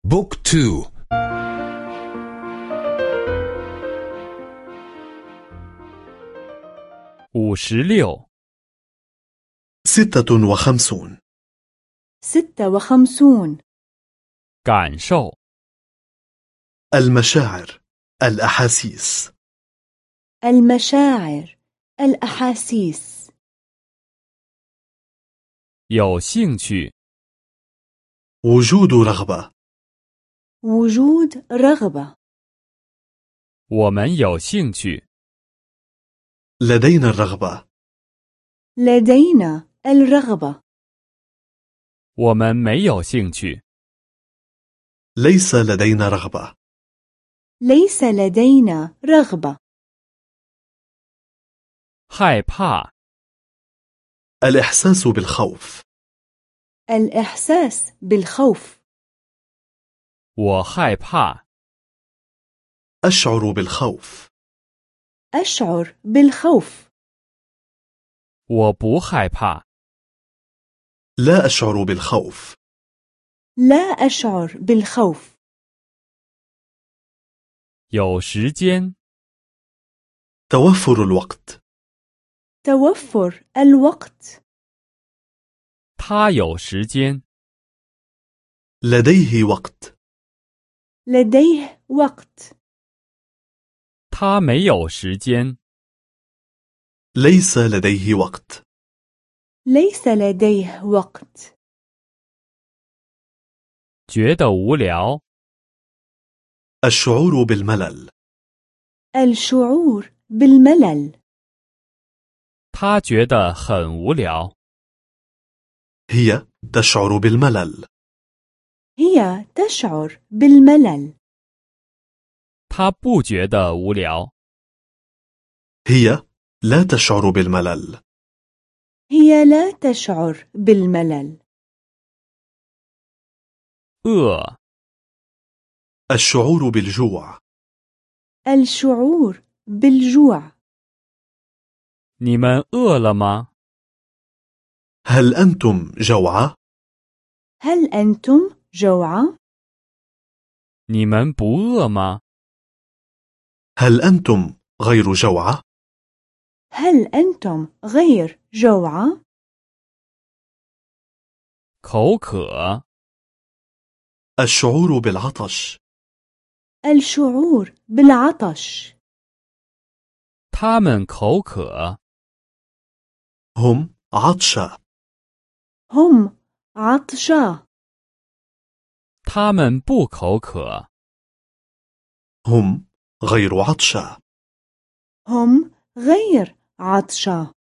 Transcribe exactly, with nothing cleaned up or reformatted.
بوك تو. 五十六 ستة وخمسون. ستة وخمسون. 感受 المشاعر، الأحاسيس. المشاعر، الأحاسيس. 有兴趣 وجود رغبة. وجود رغبة. 我们有兴趣 لدينا الرغبة. لدينا الرغبة. 我们没有兴趣 ليس لدينا رغبة. ليس لدينا رغبة. 害怕 الإحساس بالخوف. الإحساس بالخوف. 我害怕 أشعر بالخوف. أشعر بالخوف. 我不害怕 لا أشعر بالخوف. لا أشعر بالخوف. 有时间 توفر الوقت. توفر الوقت. 他有时间 لديه وقت. لديه وقت. 他没有时间 ليس لديه وقت. ليس لديه وقت. 觉得无聊 الشعور بالملل. الشعور بالملل. 他觉得很无聊 هي تشعر بالملل. هي تشعر بالملل. 他不觉得无聊 هي لا تشعر بالملل. هي لا تشعر بالملل. 饿 الشعور بالجوع. الشعور بالجوع. 你们饿了吗 هل أنتم جوعى؟ هل أنتم جوعى؟ 你们不饿吗 هل أنتم غير جوعى؟ هل أنتم غير جوعى؟ 口渴 الشعور بالعطش. الشعور بالعطش. 他们口渴 هم عطشى. هم عطشى. 他们不口渴 هم غير عطشى. هم غير عطشى.